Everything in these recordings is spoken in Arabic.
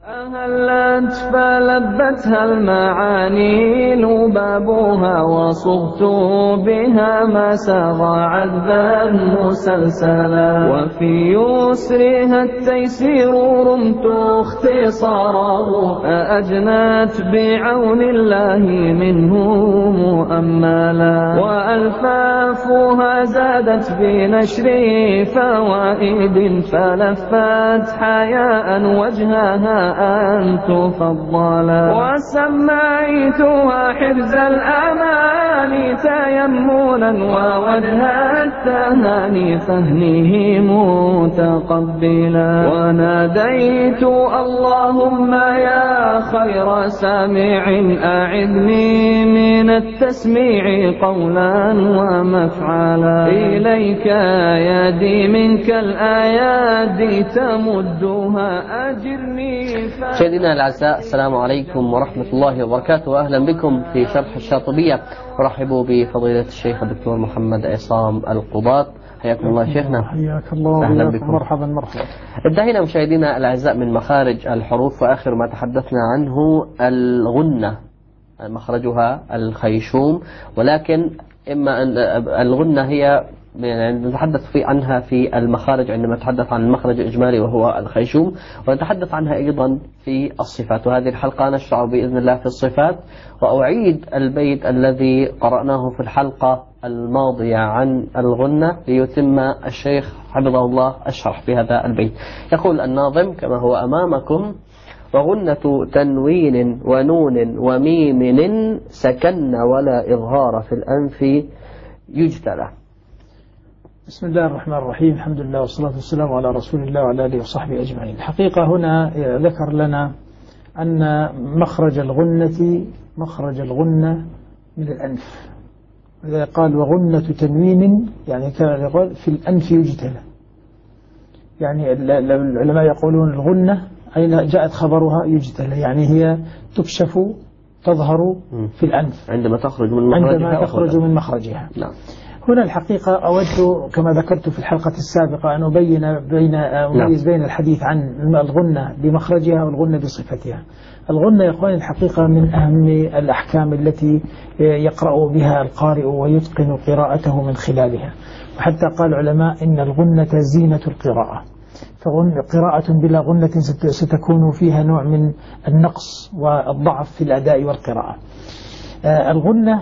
أهلت فلبتها المعاني لبابها وصغت بها ما ساغ عذبا مسلسلا وفي يسرها التيسير رمت اختصاره أجنت بعون الله منه مؤملا وألفافها زادت بنشر فوائد فلفت حياء وجهها أن تفضلا وسميتها حرز الأمان تيمنا ووجه التهاني فهنه متقبلا وناديت اللهم يا خير سامع أعذني من التسميع قولا ومفعلا إليك يدي منك الآيات تمدها أجرني. سيدنا الأعزاء، السلام عليكم ورحمة الله وبركاته، وأهلا بكم في شرح الشاطبية. أرحب بفضيلة الشيخ الدكتور محمد عصام القضاة. حياكم الله شيخنا. حياك الله. أهلا بكم. مرحبا. انتهينا مشاهدينا الأعزاء من مخارج الحروف، وآخر ما تحدثنا عنه الغنة، مخرجها الخيشوم، ولكن إما أن الغنة هي يعني نتحدث عنها في المخارج عندما نتحدث عن المخرج الإجمالي وهو الخيشوم، ونتحدث عنها أيضا في الصفات. وهذه الحلقة نشرع بإذن الله في الصفات، وأعيد البيت الذي قرأناه في الحلقة الماضية عن الغنة ليتم الشيخ حفظه الله الشرح في هذا البيت. يقول الناظم كما هو أمامكم: وغنة تنوين ونون وميم سكن ولا إظهار في الأنف يجتلى. بسم الله الرحمن الرحيم، الحمد لله والصلاة والسلام على رسول الله وعلى آله وصحبه أجمعين. الحقيقة هنا ذكر لنا أن مخرج الغنة من الأنف، إذا قال وغنة تنوين يعني كما يقول في الأنف يجتلى، يعني العلماء يقولون الغنة أين جاءت خبرها يجتلى، يعني هي تكشف تظهر في الأنف عندما تخرج من مخرجها. نعم. هنا الحقيقة أود كما ذكرت في الحلقة السابقة أن أميز بين الحديث عن الغنة بمخرجها والغنة بصفتها. الغنة يا إخواني الحقيقة من أهم الأحكام التي يقرأ بها القارئ ويتقن قراءته من خلالها، وحتى قال العلماء إن الغنة زينة القراءة، فقراءة بلا غنة ستكون فيها نوع من النقص والضعف في الأداء والقراءة. الغنة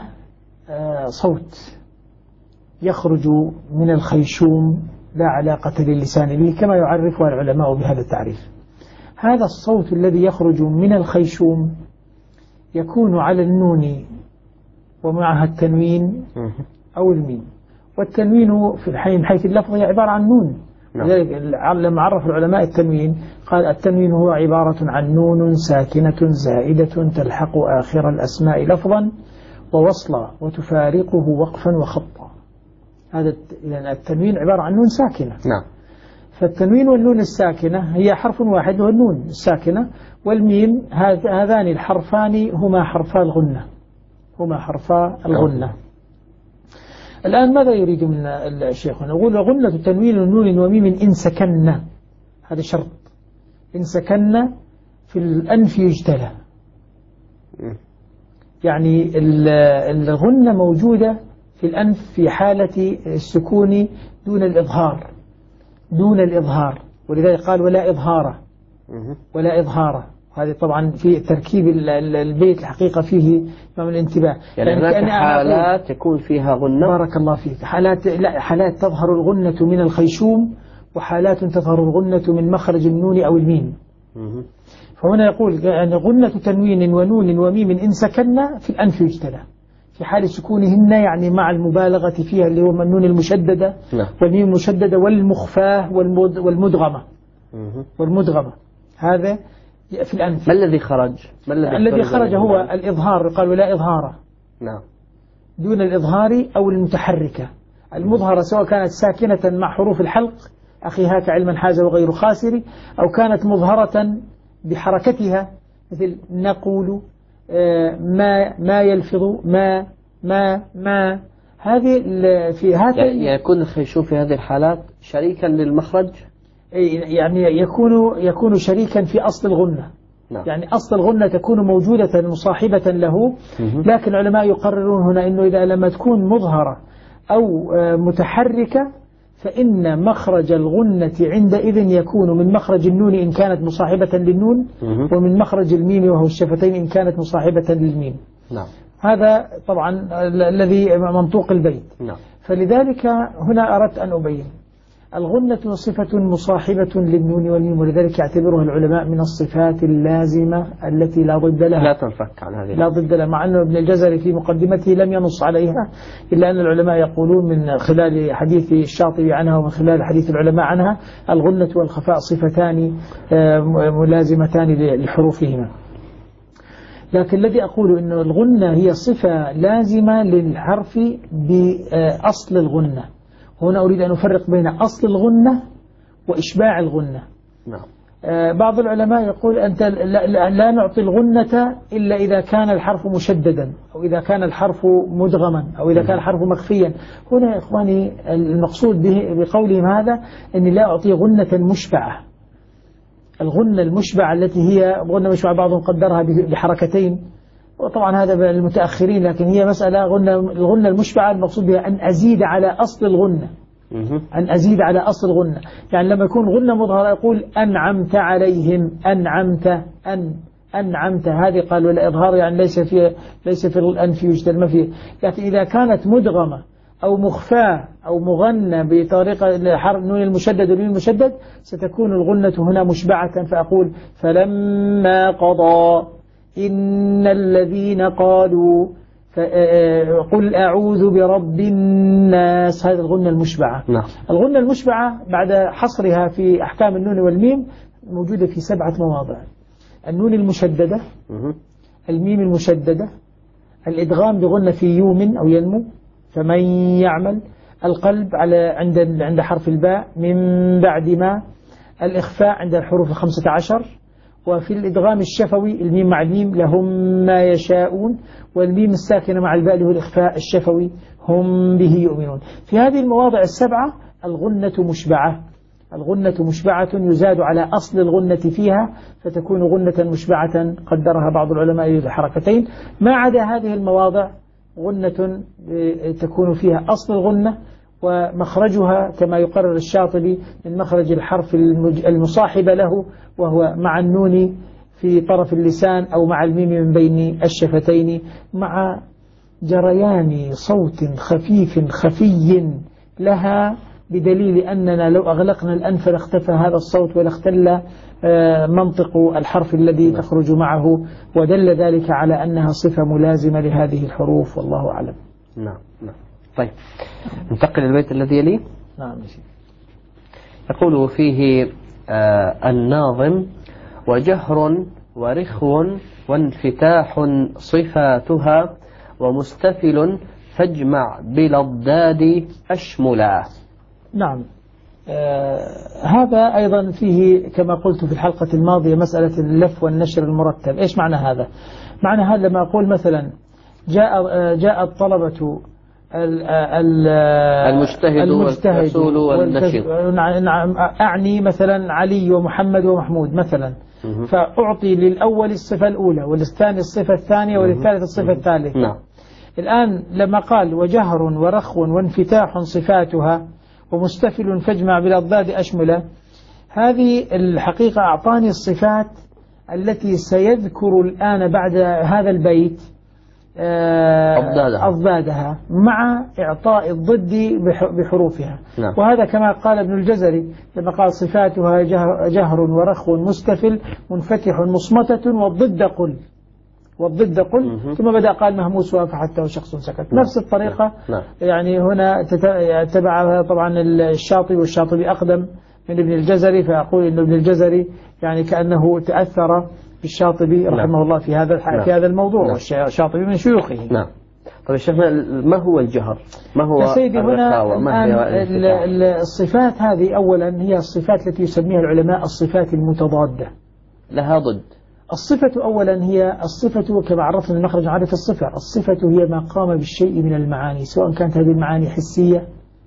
صوت يخرج من الخيشوم لا علاقة للسان به كما يعرفها العلماء بهذا التعريف. هذا الصوت الذي يخرج من الخيشوم يكون على النون ومعها التنوين أو الميم، والتنوين في حيث اللفظ هي عبارة عن نون. لذلك لما عرف العلماء التنوين قال التنوين هو عبارة عن نون ساكنة زائدة تلحق آخر الأسماء لفظا ووصلا وتفارقه وقفا وخطا. هذا التنوين عبارة عن نون ساكنة. نعم. فالتنوين والنون الساكنة هي حرف واحد وهو النون الساكنة، والميم هذان الحرفان هما حرفا الغنة. الآن ماذا يريد من الشيخ؟ نقول غنة تنوين نون وميم إن سكن، هذا شرط، إن سكن في الأنف يجتلى، يعني الغنة موجودة في الأنف في حالة السكون دون الإظهار، ولذلك قال ولا إظهار. هذه طبعا في تركيب البيت الحقيقة فيه نوع من الانتباه، يعني هناك حالات يكون فيها غنة. بارك الله فيك. حالات تظهر الغنة من الخيشوم، وحالات تظهر الغنة من مخرج النون أو الميم. فهنا يقول يعني غنة تنوين ونون وميم إن سكن في الأنف يجتلى في حال سكونهن، يعني مع المبالغة فيها اللي هو النون المشددة والميم المشددة والمخفاة والمدغمة. هذا في الأنف. ما الذي خرج؟ الذي خرج هو الإظهار، قال ولا إظهار. نعم. دون الإظهار أو المتحركة. المظهرة سواء كانت ساكنة مع حروف الحلق أخي هاك علما حاز وغير خاسر، أو كانت مظهرة بحركتها مثل نقول ما يلفظ ما هذه في هذا يكون الخيشوم في هذه الحالات شريكا للمخرج، يعني يكون شريكا في أصل الغنة. نعم. يعني أصل الغنة تكون موجودة مصاحبة له، لكن العلماء يقررون هنا أنه إذا لما تكون مظهرة أو متحركة فإن مخرج الغنة عندئذ يكون من مخرج النون إن كانت مصاحبة للنون، ومن مخرج الميم وهو الشفتين إن كانت مصاحبة للميم. نعم. هذا طبعا الذي منطوق البيت. نعم. فلذلك هنا أردت أن أبين الغنة صفة مصاحبة للنون والميم، ولذلك يعتبرها العلماء من الصفات اللازمة التي لا ضد لها، لا تنفك عن هذه، لا ضد لها، مع أن ابن الجزري في مقدمته لم ينص عليها، إلا أن العلماء يقولون من خلال حديث الشاطبي عنها ومن خلال حديث العلماء عنها الغنة والخفاء صفتان ملازمتان لحروفهما. لكن الذي أقول أن الغنة هي صفة لازمة للحرف بأصل الغنة. هنا أريد أن أفرق بين أصل الغنة وإشباع الغنة. نعم. بعض العلماء يقول أنت لا نعطي الغنة إلا إذا كان الحرف مشددا، أو إذا كان الحرف مدغما، أو إذا كان الحرف مخفيا. هنا يا إخواني المقصود بقولهم هذا أني لا أعطي غنة مشبعة. الغنة المشبعة التي هي غنة مشبعة بعضهم قدرها بحركتين، وطبعا هذا المتأخرين، لكن هي مسألة الغنة المشبعة المقصود بها أن أزيد على أصل الغنة، أن أزيد على أصل الغنة. يعني لما يكون غنة مظهرة يقول أنعمت عليهم، أنعمت هذه قال والإظهار يعني ليس في الأنف يجتل ما فيه. يعني إذا كانت مدغمة أو مخفاة أو مغنى بطريقة النون المشدد والميم المشدد ستكون الغنة هنا مشبعة، فأقول فلما قضى إن الذين قالوا قل أعوذ برب الناس، هذه الغنة المشبعة. نعم. الغنة المشبعة بعد حصرها في أحكام النون والميم موجودة في 7 مواضع: النون المشددة، الميم المشددة، الإدغام بغنة في يوم أو ينمو فمن يعمل، القلب عند حرف الباء من بعد ما، الإخفاء عند الحروف 15، وفي الإدغام الشفوي الميم مع الميم لهم ما يشاءون، والميم الساكنة مع الباء له الإخفاء الشفوي هم به يؤمنون. في هذه المواضع 7 الغنة مشبعة. الغنة مشبعة يزاد على أصل الغنة فيها فتكون غنة مشبعة قدرها بعض العلماء بحركتين. ما عدا هذه المواضع غنة تكون فيها أصل الغنة ومخرجها كما يقرر الشاطبي من مخرج الحرف المصاحب له، وهو مع النون في طرف اللسان أو مع الميم من بين الشفتين، مع جريان صوت خفيف خفي لها، بدليل أننا لو أغلقنا الأنف لاختفى هذا الصوت ولاختل منطق الحرف الذي تخرج معه، ودل ذلك على أنها صفة ملازمة لهذه الحروف، والله أعلم. نعم. طيب ننتقل للبيت الذي يليه. نعم. يقول فيه الناظم: وجهر ورخو وانفتاح صفاتها ومستفل فاجمع بلضاد أشملا. نعم. هذا أيضا فيه كما قلت في الحلقة الماضية مسألة اللف والنشر المرتب. إيش معنى هذا؟ معنى هذا لما أقول مثلا جاء الطلبة المجتهد والرسول والنشر، أعني مثلا علي ومحمد ومحمود مثلا، فأعطي للأول الصفة الأولى وللثاني الصفة الثانية وللثالث الصفة الثالثة. نعم. الآن لما قال وجهر ورخو وانفتاح صفاتها ومستفل فاجمع بالأضداد أشملة، هذه الحقيقة أعطاني الصفات التي سيذكر الآن بعد هذا البيت أضدادها مع إعطاء الضد بحروفها. نعم. وهذا كما قال ابن الجزري لما قال صفاتها جهر ورخو مستفل منفتح مصمتة والضد قل ثم بدأ قال مهموس وافحته شخص سكت. نفس الطريقة. يعني هنا تبعها طبعا الشاطبي، والشاطبي أقدم من ابن الجزري، فأقول أن ابن الجزري يعني كأنه تأثر بالشاطبي رحمه الله في هذا الموضوع، والشاطبي من شيوخه. نعم. طيب الشيخ، ما هو الجهر؟ ما هو يا سيدي هنا الصفات هذه أولا هي الصفات التي يسميها العلماء الصفات المتضادة، لها ضد. الصفة أولا هي الصفة كما عرفنا المخرج عادة الصفة هي ما قام بالشيء من المعاني، سواء كانت هذه المعاني حسية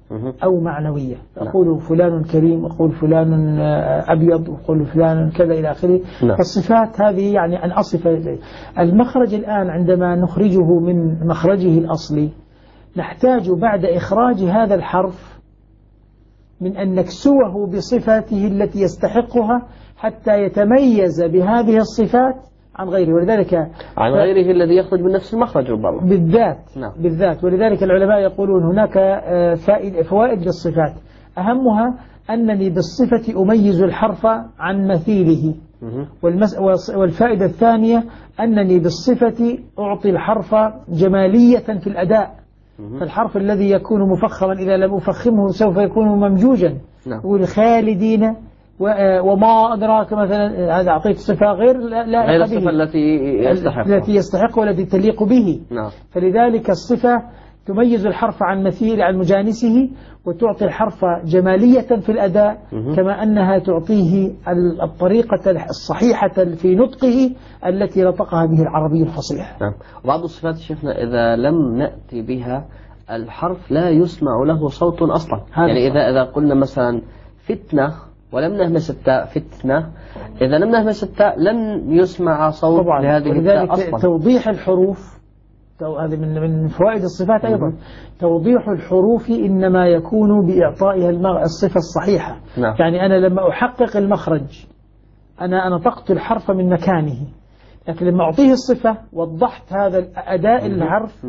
أو معنوية. أقول فلان كريم، أقول فلان أبيض، أقول فلان كذا إلى آخره. الصفات هذه يعني أن أصف المخرج. الآن عندما نخرجه من مخرجه الأصلي نحتاج بعد إخراج هذا الحرف من أن نكسوه بصفاته التي يستحقها حتى يتميز بهذه الصفات عن غيره، ولذلك عن غيره الذي يخرج من نفس المخرج ربما بالذات. ولذلك العلماء يقولون هناك فوائد للصفات، أهمها أنني بالصفة أميز الحرف عن مثيله، والفائدة الثانية أنني بالصفة أعطي الحرف جمالية في الأداء. فالحرف الذي يكون مفخما إذا لم أفخمه سوف يكون ممجوجا. والخالدين وما أدراك مثلا، هذا أعطيت صفة غير غير الصفة التي يستحق والتي تليق به. فلذلك الصفة تميز الحرف عن مثيل عن مجانسه، وتعطي الحرف جمالية في الأداء، كما أنها تعطيه الطريقة الصحيحة في نطقه التي نطقها به العربي الفصيح. وبعض الصفات شفنا إذا لم نأتي بها الحرف لا يسمع له صوت أصلا. يعني إذا قلنا مثلا فتنة ولم نهمس التاء فتنة، إذا لم نهمس التاء لن يسمع صوت لهذه التاء أصلا. توضيح الحروف هذه من فوائد الصفات أيضا. توضيح الحروف إنما يكون بإعطائها الصفة الصحيحة. يعني أنا لما أحقق المخرج أنا نطقت الحرف من مكانه، لكن لما أعطيه الصفة وضحت هذا أداء الحرف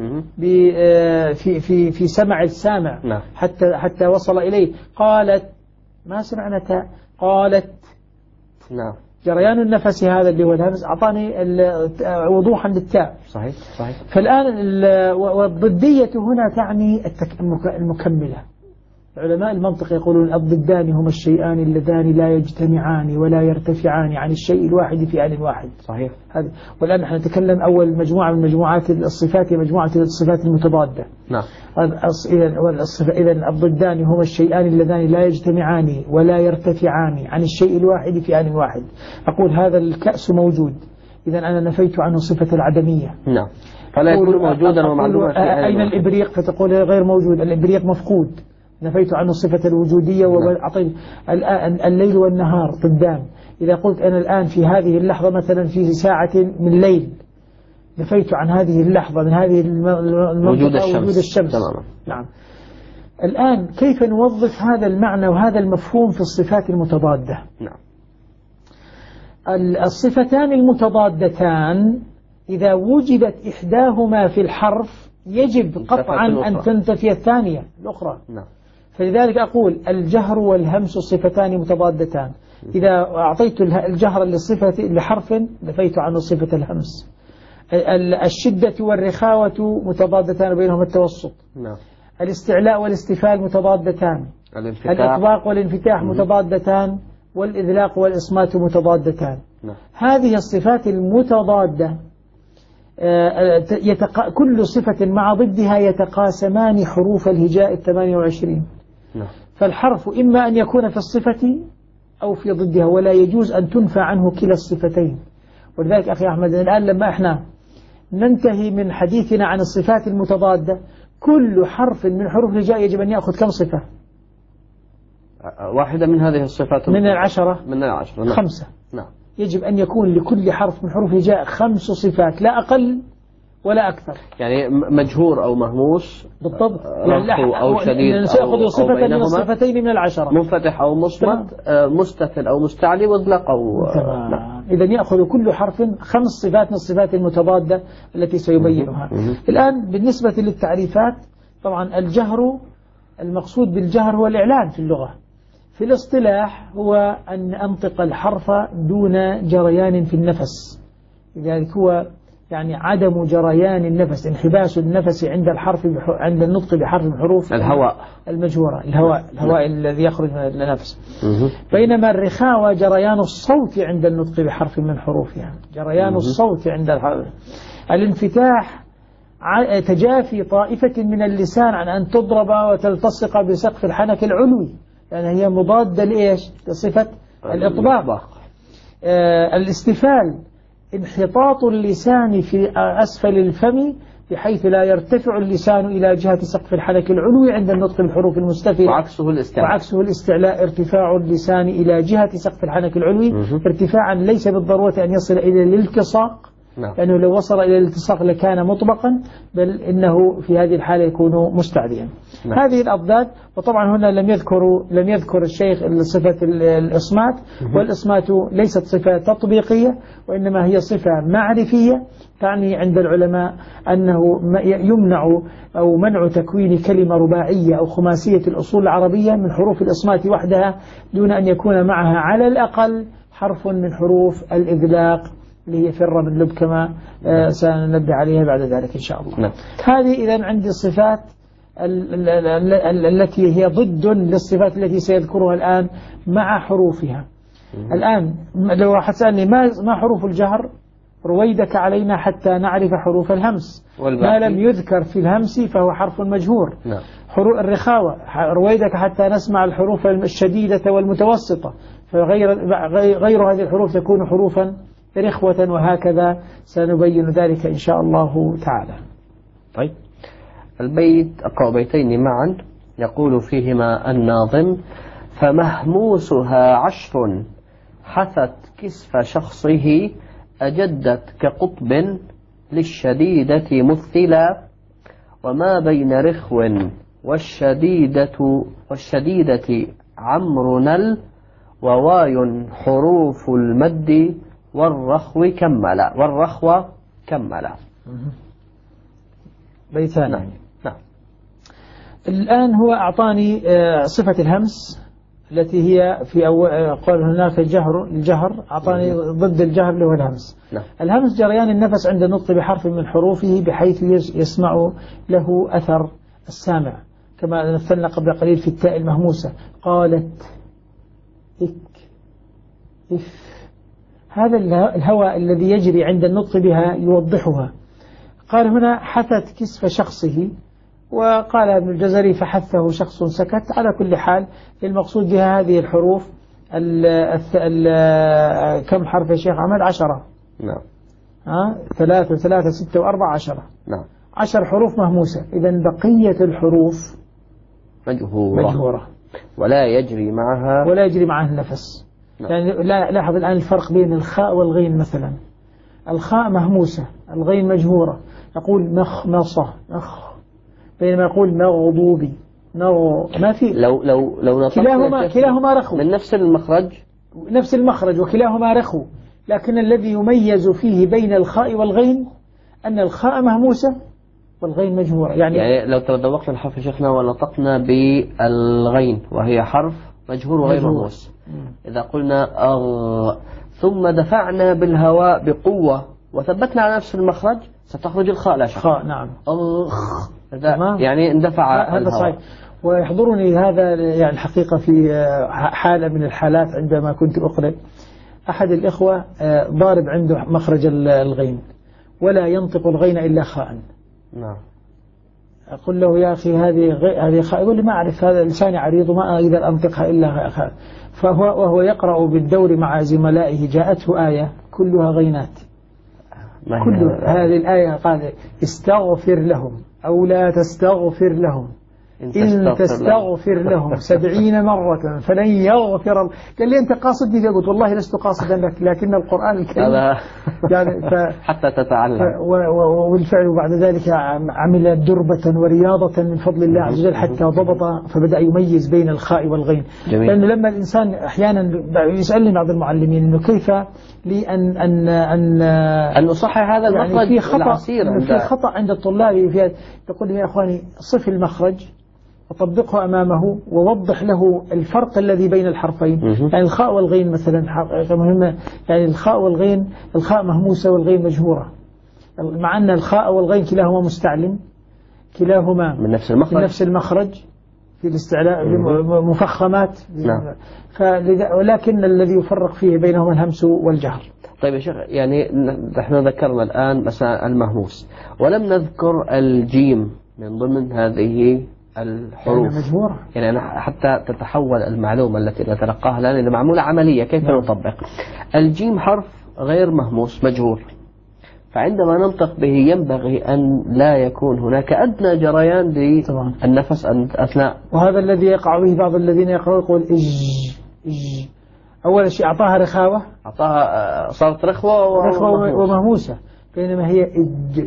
في سمع السامع حتى وصل إليه. قالت ما سمعنا تاء، قالت. جريان النفس هذا اللي هو الهمس أعطاني وضوحا للتاء. صحيح. فالآن والضدية هنا تعني المكملة. علماء المنطق يقولون الضدان هما الشيئان اللذان لا يجتمعان ولا يرتفعان عن الشيء الواحد في آن واحد. صحيح. والآن نحن نتكلم أول مجموعة من مجموعات الصفات، مجموعة الصفات المتضادة. إذن الضدان هما الشيئان اللذان لا يجتمعان ولا يرتفعان عن الشيء الواحد في آن واحد. أقول هذا الكأس موجود، إذن أنا نفيت عنه صفة العدمية. فلا يكون موجودا ومعلوما في آن. أين الإبريق؟ فتقول غير موجود، الإبريق مفقود، نفيت عنه صفة الوجودية. وأعطيت الليل والنهار ضدان. إذا قلت أنا الآن في هذه اللحظة مثلا في ساعة من ليل، نفيت عن هذه اللحظة من هذه وجود الشمس. نعم. الآن كيف نوظف هذا المعنى وهذا المفهوم في الصفات المتضادة؟ الصفتان المتضادتان إذا وجدت إحداهما في الحرف يجب قطعا أن تنتفي الثانية الأخرى. فلذلك أقول الجهر والهمس صفتان متضادتان. إذا أعطيت الجهر لحرف نفيت عنه صفة الهمس. الشدة والرخاوة متضادتان بينهما التوسط. الاستعلاء والاستفال متضادتان. الإطباق والانفتاح متضادتان، والإذلاق والإصمات متضادتان. هذه الصفات المتضادة كل صفة مع ضدها يتقاسمان حروف الهجاء 28. فالحرف إما أن يكون في الصفة أو في ضدها، ولا يجوز أن تنفى عنه كلا الصفتين. ولذلك أخي أحمد الآن لما إحنا ننتهي من حديثنا عن الصفات المتضادة، كل حرف من حروف الهجاء يجب أن يأخذ كم صفة؟ واحدة من هذه الصفات من العشرة 5. يجب أن يكون لكل حرف من حروف الهجاء 5 صفات، لا أقل ولا أكثر. يعني مجهور أو مهموس بالضبط، أو شديد سأخذ صفة من الصفتين من العشرة، منفتح أو مصمت، مستفل أو مستعلي، وإطلاق أو إذا يأخذ كل حرف 5 صفات من الصفات المتضادة التي سيبينها. الآن بالنسبة للتعريفات، طبعا الجهر، المقصود بالجهر هو الإعلان في اللغة. في الاصطلاح هو أن أنطق الحرف دون جريان في النفس، لذلك هو يعني عدم جريان النفس، انحباس النفس عند الحرف عند النطق بحرف من حروف الهواء المجهورة، الهواء الذي يخرج من النفس. بينما الرخاوة جريان الصوت عند النطق بحرف من حروفها، جريان الصوت عند الحرف. الانفتاح تجافي طائفة من اللسان عن أن تضرب وتلتصق بسقف الحنك العلوي، لأن هي مضادة لإيش؟ لصفة الإطباق. الاستفال انحطاط اللسان في أسفل الفم بحيث لا يرتفع اللسان إلى جهة سقف الحنك العلوي عند النطق بالحروف المستفلة، وعكسه الاستعلاء ارتفاع اللسان إلى جهة سقف الحنك العلوي ارتفاعا ليس بالضرورة أن يصل إلى الالتصاق، لأنه لو وصل إلى الالتصاق لكان مطبقا، بل إنه في هذه الحالة يكون مستعليا. هذه الأضداد. وطبعا هنا لم يذكر الشيخ صفة الإصمات، والإصمات ليست صفة تطبيقية وإنما هي صفة معرفية، تعني عند العلماء أنه يمنع أو منع تكوين كلمة رباعية أو خماسية الأصول العربية من حروف الإصمات وحدها دون أن يكون معها على الأقل حرف من حروف الإذلاق اللي هي فر من لب، كما سننبه عليها بعد ذلك إن شاء الله. هذه إذن عندي الصفات التي هي ضد للصفات التي سيذكرها الآن مع حروفها. الآن لو راح تسألني ما حروف الجهر، رويدك علينا حتى نعرف حروف الهمس، ما لم يذكر في الهمس فهو حرف مجهور. حروف الرخاوة، رويدك حتى نسمع الحروف الشديدة والمتوسطة، فغير هذه الحروف تكون حروفا رخوة، وهكذا سنبين ذلك إن شاء الله تعالى. طيب، البيت أقرأ بيتين معا يقول فيهما الناظم: فمهموسها 10 حثت كسف شخصه، أجدت كقطب للشديدة مثلا، وما بين رخو والشديدة عمر نل، وواي حروف المد والرخو كملا. بيتان. نعم. الآن هو أعطاني صفة الهمس التي هي في قال هناك الجهر، أعطاني ضد الجهر اللي هو الهمس. الهمس جريان النفس عند النطق بحرف من حروفه بحيث يسمع له أثر السامع، كما مثلنا قبل قليل في التاء المهموسة، قالت، إف. هذا الهواء الذي يجري عند النطق بها يوضحها. قال هنا حثت كسف شخصه، وقال ابن الجزري فحثه شخص سكت. على كل حال المقصود بها هذه الحروف كم حرف يا شيخ عمل؟ 10. نعم. 3 و3 6 و4 10. نعم. 10 حروف مهموسة. إذا بقية الحروف مجهورة ولا يجري معها النفس. يعني لاحظ الآن الفرق بين الخاء والغين مثلا. الخاء مهموسة، الغين مجهورة. يقول مخمصة بينما يقول مغضوبي ما في. لو كلاهما رخو من نفس المخرج وكلاهما رخو، لكن الذي يميز فيه بين الخاء والغين أن الخاء مهموسة والغين مجهورة. يعني لو تذوقنا الحرف يا شيخنا ونطقنا بالغين وهي حرف مجهور وغير مهموس، إذا قلنا ثم دفعنا بالهواء بقوة وثبتنا على نفس المخرج ستخرج الخاء لا شك. نعم. يعني اندفع هذا صحيح. ويحضرني هذا يعني الحقيقة في حالة من الحالات عندما كنت أقرأ، أحد الإخوة ضارب عنده مخرج الغين ولا ينطق الغين إلا خاء. نعم. أقول له يا أخي هذه خاء. يقول لي ما أعرف، هذا لساني عريض وما أقدر أنطقها إلا خاء. وهو يقرأ بالدور مع زملائه جاءته آية كلها غينات. كل هذه الآية قال استغفر لهم أو لا تستغفر لهم إن تستغفر لهم 70 مرة فلن يغفر. قال لي أنت قاصدني؟ قلت والله لست قاصدا لك، لكن القرآن الكريم يعني حتى تتعلم. والفعل بعد ذلك عمل دربة ورياضة من فضل الله عز وجل حتى ضبط، فبدأ يميز بين الخاء والغين. لأنه لما الإنسان أحيانا يسألني بعض المعلمين إنه كيف لي أن أصحح هذا المخرج، يعني في خطأ عند الطلاب يقول لي يا أخواني صف المخرج وطبقه أمامه ووضح له الفرق الذي بين الحرفين. يعني الخاء والغين مثلا مهمة، يعني الخاء والغين، الخاء مهموسة والغين مجهورة، مع أن الخاء والغين كلاهما مستعلم، كلاهما من نفس المخرج في الاستعلاء مفخمات. ولكن الذي يفرق فيه بينهما الهمس والجهر. طيب يا شيخ، يعني نحن ذكرنا الآن مساء المهموس ولم نذكر الجيم من ضمن هذه الحروف مجهورة. يعني حتى تتحول المعلومة التي نتلقاها الآن إلى معمولة عملية كيف نطبق. الجيم حرف غير مهموس مجهور، فعندما ننطق به ينبغي أن لا يكون هناك أدنى جريان للنفس أثناء. وهذا الذي يقع به بعض الذين يقول إج. أول شيء أعطاها رخاوة، صارت رخوة ومهموسة، بينما هي إج.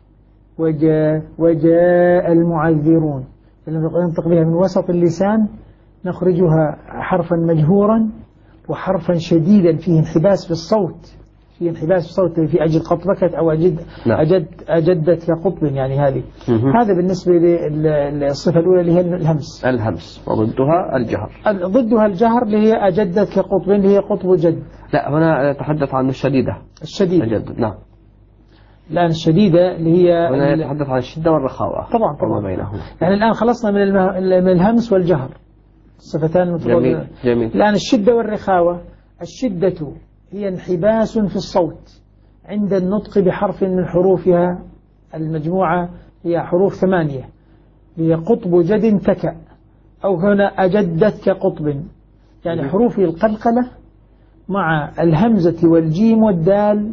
وجاء المعذرون، لما ننطق بها من وسط اللسان نخرجها حرفا مجهورا وحرفا شديدا فيه انحباس في الصوت، في أجد قطبكت أو أجدت كقطب، يعني هذه. هذا بالنسبة للصفة الأولى اللي هي الهمس، وضدها الجهر. ضدها الجهر اللي هي أجدت كقطب، اللي هي قطب جد. لا، هنا يتحدث عن الشديدة. أجد. نعم. الآن الشديدة اللي هي هنا يتحدث عن الشدة والرخاوة. طبعا. يعني الآن خلصنا من الهمس والجهر، الصفتان المتضادتان. جميل. الآن الشدة والرخاوة. الشدة هي انحباس في الصوت عند النطق بحرف من حروفها المجموعة، هي حروف 8، هي قطب جد تكأ، أو هنا أجدت كقطب، يعني حروف القلقلة مع الهمزة والجيم والدال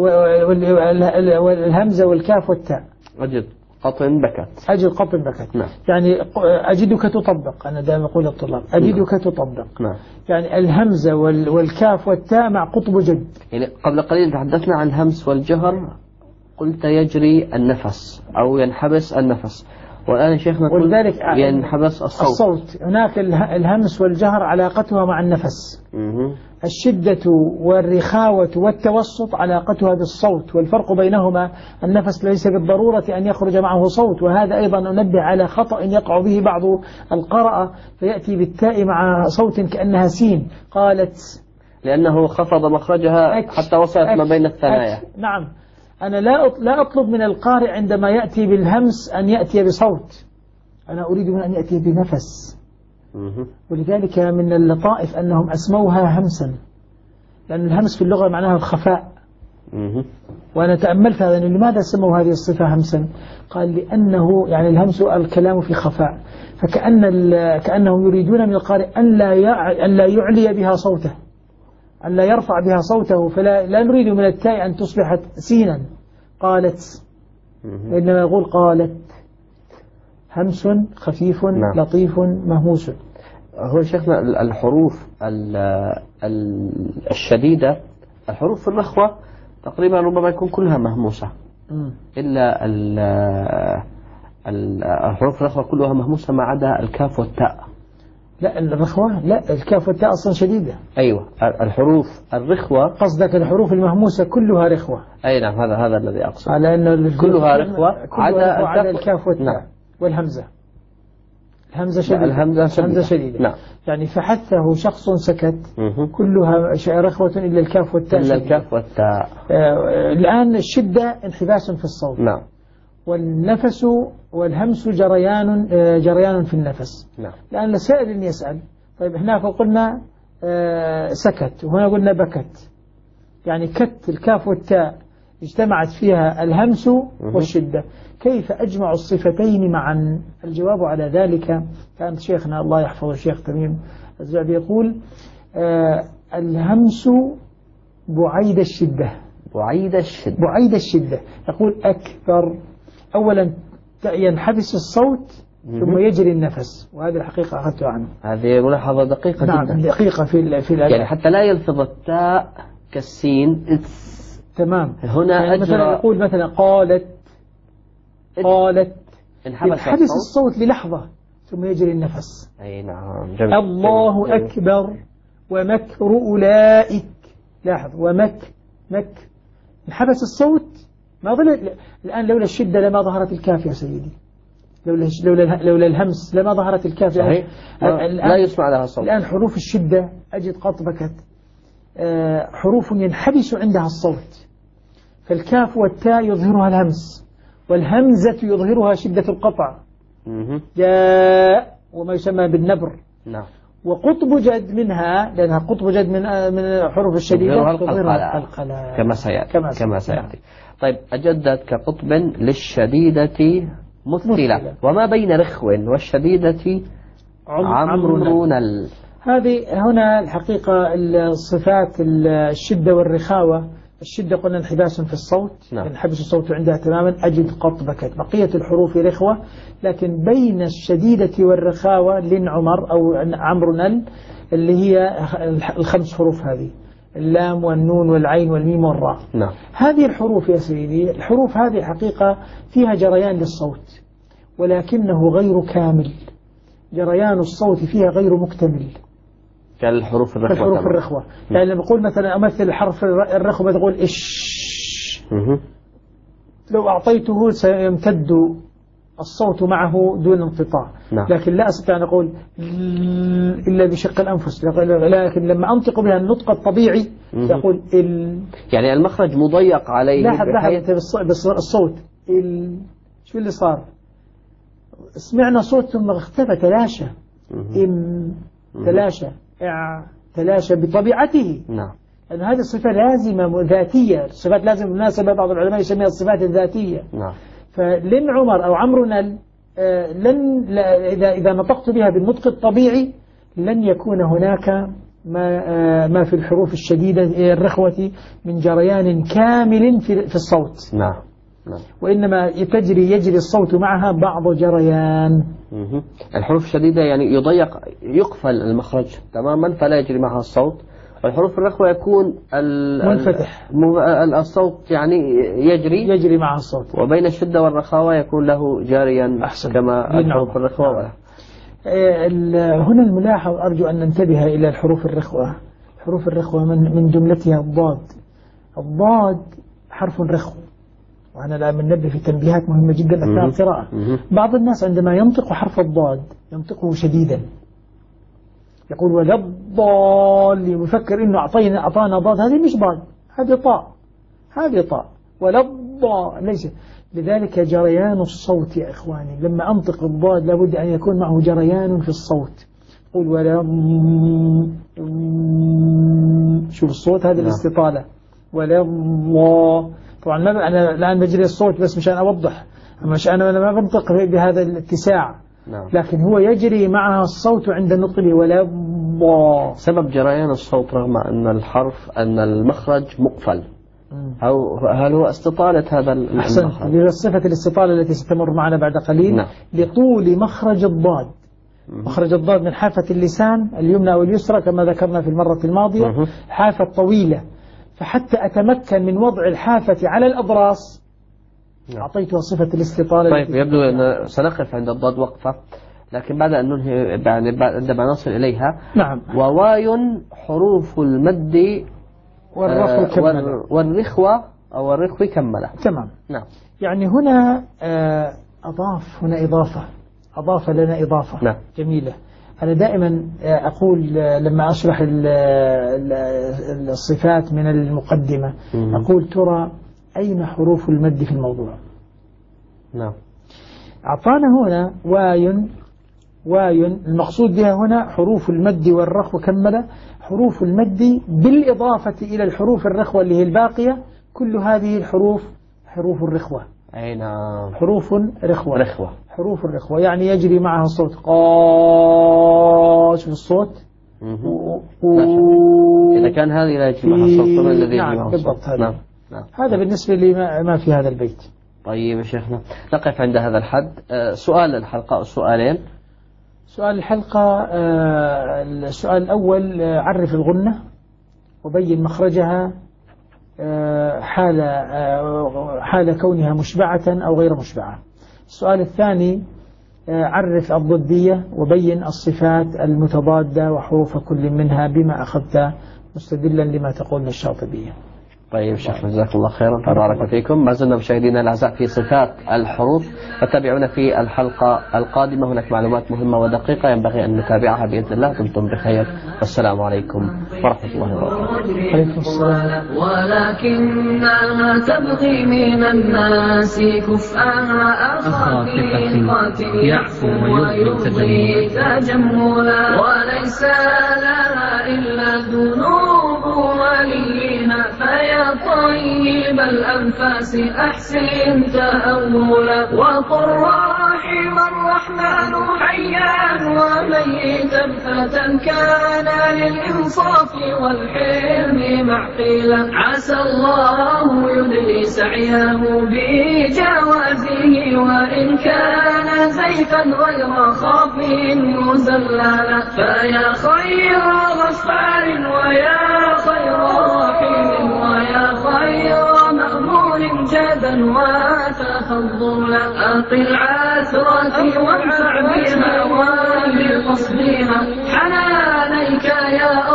والهمزة والكاف والتاء. أجد قطن بكت. نعم. يعني أجدك تطبق، أنا دائما أقول للطلاب أجدك تطبق. نعم. يعني الهمزة والكاف والتاء مع قطب جد. يعني قبل قليل تحدثنا عن الهمس والجهر، قلت يجري النفس أو ينحبس النفس، والآن شيخنا ولذلك ينحبس الصوت. هناك الهمس والجهر علاقتها مع النفس. الشدة والرخاوة والتوسط علاقتها بالصوت، والفرق بينهما النفس ليس بالضرورة أن يخرج معه صوت، وهذا أيضا ننبه على خطأ يقع به بعض القراءة، فيأتي بالتاء مع صوت كأنها سين، قالت، لأنه خفض مخرجها حتى وصلت ما بين الثنايا. نعم. أنا لا أطلب من القارئ عندما يأتي بالهمس أن يأتي بصوت، أنا أريد من أن يأتي بنفس. ولذلك من اللطائف أنهم أسموها همسا، لأن الهمس في اللغة معناها الخفاء. وأنا تأملت هذا، لماذا سموا هذه الصفة همسا؟ قال لأنه يعني الهمس الكلام في خفاء، كأنهم يريدون من القارئ أن لا يعلي بها صوته، أن لا يرفع بها صوته، فلا نريد من التاء أن تصبح سينا، قالت، إنما يقول قالت. همس خفيف لطيف مهموس. هو شيخنا الحروف الشديدة، الحروف الرخوة تقريبا ربما يكون كلها مهموسة، إلا الحروف الرخوة كلها مهموسة ما عدا الكاف والتاء. لا الرخوة، لا الكاف والتاء أصلا شديدة. أيوة، الحروف الرخوة قصدك الحروف المهموسة كلها رخوة. أي نعم، هذا الذي أقصد، على أن كلها رخوة عدا الكاف والتاء. نعم. والهمزة، الهمزة شديدة. نعم. يعني فحثه شخص سكت، كلها رخوة إلا الكاف والتاء. الآن الشدة انحباس في الصوت. نعم. والنفس والهمس جريان في النفس. نعم. الآن لسائل يسأل، طيب هناك قلنا سكت، وهنا قلنا بكت، يعني كت الكاف والتاء اجتمعت فيها الهمس والشدة، كيف أجمع الصفتين معا؟ الجواب على ذلك كان شيخنا الله يحفظه الشيخ تميم الزعبي يقول الهمس بعيد الشدة، يقول أكثر، أولا ينحبس الصوت ثم يجري النفس، وهذه الحقيقة أخذتها عنه. هذه ملاحظة دقيقة نعم جدا. دقيقة في الأداء، يعني حتى لا يلفظ التاء كالسين. تمام. هنا يعني مثلا يقول مثلا قالت، ينحبس الصوت للحظة ثم يجري النفس. أي نعم. جميل. الله جميل. أكبر ومكر أولئك، لاحظ مك انحبس الصوت، ما ظل. الآن لولا الشدة لما ظهرت الكاف يا سيدي، لولا الهمس لما ظهرت الكاف. صحيح. لا يسمع لها صوت. الآن حروف الشدة أجد قطبكت، حروف ينحبس عندها الصوت، فالكاف والتاء يظهرها الهمس، والهمزة يظهرها شدة القطع، جاء وما يسمى بالنبر. نعم. وقطب جد منها، لأنها قطب جد من حروف الشديدة تظهرها القلقلة كما سيأتي. طيب، أجدت كقطب للشديدة مثلة، وما بين رخو والشديدة عمرو نل. هذه هنا الحقيقة الصفات الشدة والرخاوة الشدة قلنا انحباس في الصوت، نعم. ينحبس الصوت عندها تماما. أجد قط بكت. بقية الحروف رخوة، لكن بين الشديدة والرخاوة لن عمر أو عمرو نل اللي هي الخمس حروف هذه، اللام والنون والعين والميم والراء. نعم. هذه الحروف يا سيدي، الحروف هذه حقيقة فيها جريان للصوت ولكنه غير كامل، جريان الصوت فيها غير مكتمل كالحروف الرخوة. كالحروف الرخوة. يعني لما أقول مثلا أمثل حرف الرخوة تقول إش، لو أعطيته سيمتد الصوت معه دون انقطاع. نعم. لكن لا أستطيع أن أقول إلا بشق الأنفس، لكن لما أنطق بها النطق الطبيعي سأقول يعني المخرج مضيق عليه. لاحظ بالصوت شو اللي صار؟ سمعنا صوت ثم اختفى، تلاشى. تلاشى، تلاشى بطبيعته. نعم. لأن هذه الصفة لازمة ذاتية، الصفات لازم بالمناسبة بعض العلماء يسميها الصفات الذاتية. نعم. فلن عمر أو عمرو نل إذا نطقت بها بالنطق الطبيعي لن يكون هناك ما في الحروف الشديدة الرخوة من جريان كامل في الصوت. نعم. نعم. وإنما يجري الصوت معها بعض جريان. الحروف الشديدة يعني يقفل المخرج تماما فلا يجري معها الصوت، والحروف الرخوة يكون منفتح الصوت يعني يجري معها الصوت، وبين الشدة والرخاوة يكون له جاريا أحسن. كما الحروف الرخوة. هنا الملاحظ أرجو أن ننتبه إلى الحروف الرخوة. حروف الرخوة من جملتها الضاد. الضاد حرف رخو، وأنا الآن بننبه في تنبيهات مهمة جدا أثناء القراءة. بعض الناس عندما ينطق حرف الضاد ينطقه شديدا، يقول ولا الضال، يفكر إنه أعطانا ضاد. هذه مش ضاد، هذه طاء ولا الضال ليس. لذلك جريان الصوت يا إخواني، لما أنطق الضاد لابد أن يكون معه جريان في الصوت. قول ولا، شوف الصوت هذه الاستطالة، ولا الله. طبعا ما أنا الآن بجري الصوت بس مشان أوضح، مش أنا ما بنطق بهذا الاتساع. نعم. لكن هو يجري معها الصوت عند نطقه ولا الله. سبب جريان الصوت رغم أن المخرج مقفل، هل هو استطالة هذا المخرج؟ أحسنت، لصفة الاستطالة التي ستمر معنا بعد قليل. نعم. لطول مخرج الضاد. مخرج الضاد من حافة اللسان اليمنى واليسرى كما ذكرنا في المرة الماضية، حافة طويلة، فحتى أتمكن من وضع الحافة على الأضراس أعطيتها صفة الاستطالة. طيب يبدو أن سنقف عند الضاد وقفة، لكن بعد أن ننهي يعني عندما نصل إليها. نعم. وواي حروف المد والرخوة أو الرخو كملة. تمام. نعم. يعني هنا أضاف لنا إضافة. نعم. جميلة. أنا دائما أقول لما أشرح الصفات من المقدمة أقول ترى أين حروف المد في الموضوع؟ نعم. أعطانا هنا واي المقصود بها هنا حروف المد والرخو كملة. حروف المد بالإضافة إلى الحروف الرخوة اللي هي الباقية، كل هذه الحروف حروف الرخوة. أي نعم. حروف رخوة. حروف الرخوة يعني يجري معها الصوت قاش في الصوت. إذا كان هذه لا يجري معها الصوت فما الذي يجري معها الصوت؟ نعم. هذا بالنسبة لي ما في هذا البيت. طيب يا شيخنا نقف عند هذا الحد. سؤال الحلقة أو سؤالين. سؤال الحلقة، السؤال الأول عرف الغنة وبين مخرجها حال كونها مشبعة أو غير مشبعة. السؤال الثاني عرف الضدية وبين الصفات المتضادة وحروف كل منها بما أخذت مستدلا لما تقولنا الشاطبية. طيب شيخ جزاك الله خيرا وبارك فيكم. ما زلنا مشاهدينا الأعزاء في صفات الحروف، فتابعونا في الحلقة القادمة، هناك معلومات مهمة ودقيقة ينبغي أن نتابعها بإذن الله. دمتم بخير والسلام عليكم ورحمة الله وبركاته. عليكم السلام. ولكنها تبغي من الناس كفءها أخا ثقة يعفو ويبغي تجملا، وليس لها إلا الذنوب وليها، فيا طيب الأنفاس أحسن تأولا، وقل رحم الله الرحمن حيا وميتا فتى كان للإنصاف والحلم معقلا عسى الله يدري سعيه بجوازه وإن كان زيفا غير خافي مزللا فيا خير غفار ويا خير رحيم ويا خير مأمور جادا وتفضلا أقل عثرتي وانفع بها وبقصدها حنانيك يا